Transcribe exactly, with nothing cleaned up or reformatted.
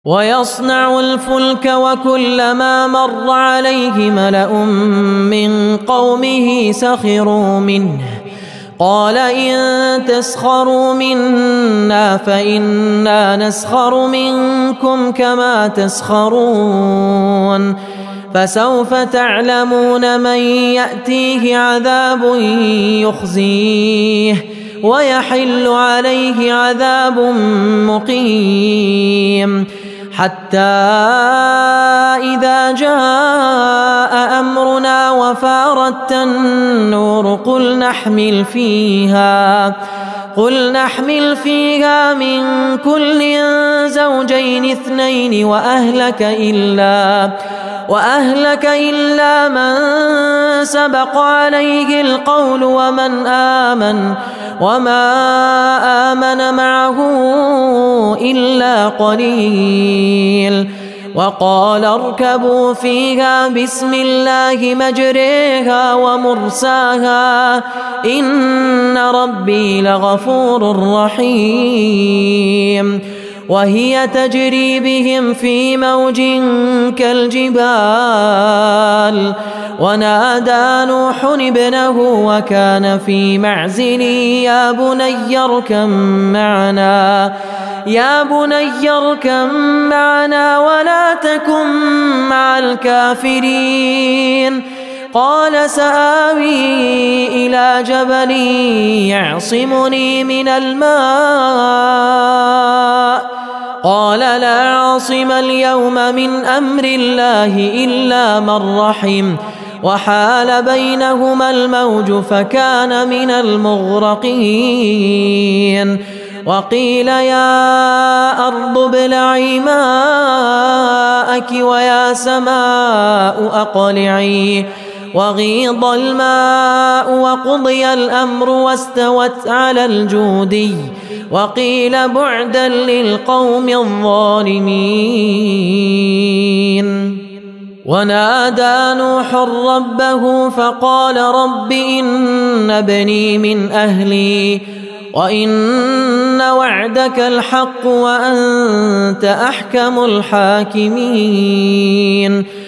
ويصنع الفلك وكلما مر عليه ملأ من قومه سخروا منه قال إن تسخروا منا فإنا نسخر منكم كما تسخرون فسوف تعلمون من يأتيه عذاب يخزيه ويحل عليه عذاب مقيم حتى إذا جاء أمرنا وفارت النور قل نحمل فيها قل نحمل فيها من كل زوجين اثنين وأهلك إلا وأهلك إلا من سبق عليه القول ومن آمن وما آمن معه إلا قليل وقال اركبوا فيها بسم الله مجريها ومرساها إن ربي لغفور رحيم وهي تجري بهم في موج كالجبال ونادى نوح ابنه وكان في معزل يا بني اركب معنا يا بني اركب معنا ولا تكن مع الكافرين قال سآوي إلى جبل يعصمني من الماء قال لا عاصم اليوم من أمر الله إلا من رحم وحال بينهما الموج فكان من المغرقين وقيل يا أرض ابلعي ماءك ويا سماء أقلعي وغيض الماء وقضي الأمر واستوت على الجودي وقيل بعدا للقوم الظالمين ونادى نوح ربه فقال رب إن ابني من أهلي وإن وعدك الحق وأنت أحكم الحاكمين